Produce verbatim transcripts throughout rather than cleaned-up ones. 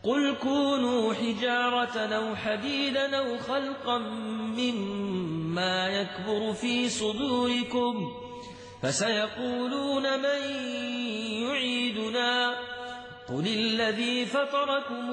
قل كونوا حجارة أو حديدا أو خلقا مما يكبر في صدوركم فسيقولون من يعيدنا قل الذي فطركم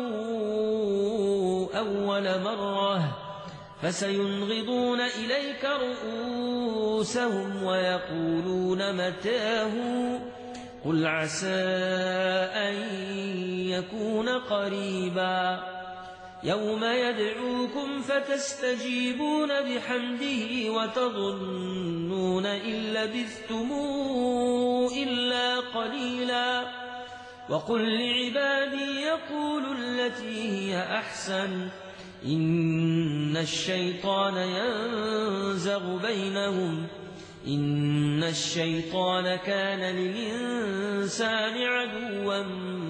أول مرة فسينغضون إليك رؤوسهم ويقولون متاه قل عسى أن يكون قريبا يوم يدعوكم فتستجيبون بحمده وتظنون إن لبثتم إلا قليلا وقل لعبادي يقولوا التي هي أحسن إن الشيطان ينزغ بينهم إن الشيطان كان للإنسان عدوا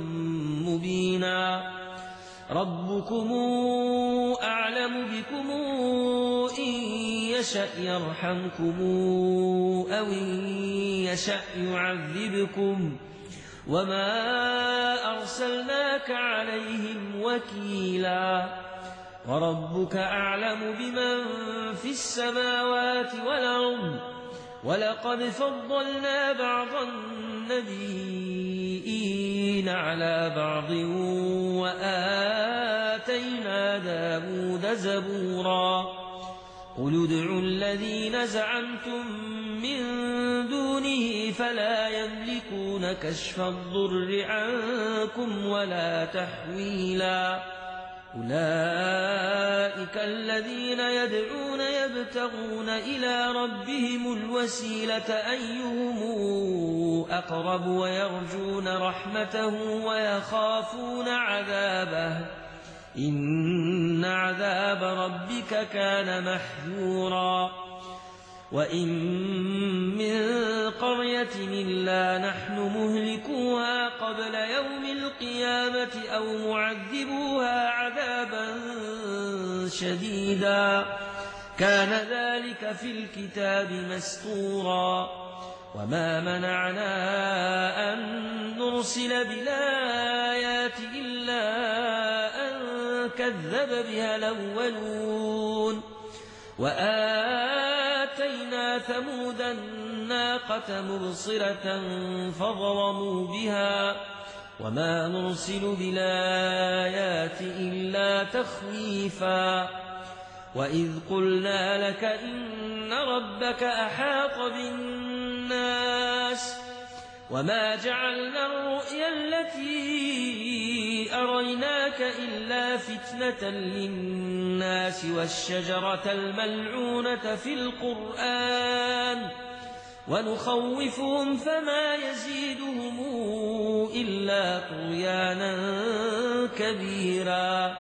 مبينا ربكم أعلم بكم إن يشأ يرحمكم أو إن يشأ يعذبكم وما أرسلناك عليهم وكيلا وربك أعلم بمن في السماوات والأرض ولقد فضلنا بعض النبيين على بعض وآتينا داود زبورا قل ادعوا الذين زعمتم من دونه فلا يملكون كشف الضر عنكم ولا تحويلا أولئك الذين يدعون يبتغون إلى ربهم الوسيلة أيهم أقرب ويرجون رحمته ويخافون عذابه إن عذاب ربك كان محذورا وإن من قرية إلا نحن مهلكوها قبل يوم القيامة أو معذبوها عذابا شديدا كان ذلك في الكتاب مسطورا وما منعنا أن نرسل بالآيات إلا أن كذب بها الأولون وآتينا ثمود الناقة مبصرة فظلموا بها وما نرسل بالآيات إلا تخويفا وإذ قلنا لك إن ربك أحاط بالناس وما جعلنا الرؤيا التي أريناك إلا فتنة للناس والشجرة الملعونة في القرآن ونخوفهم فما يزيدهم إلا طغيانا كبيرا.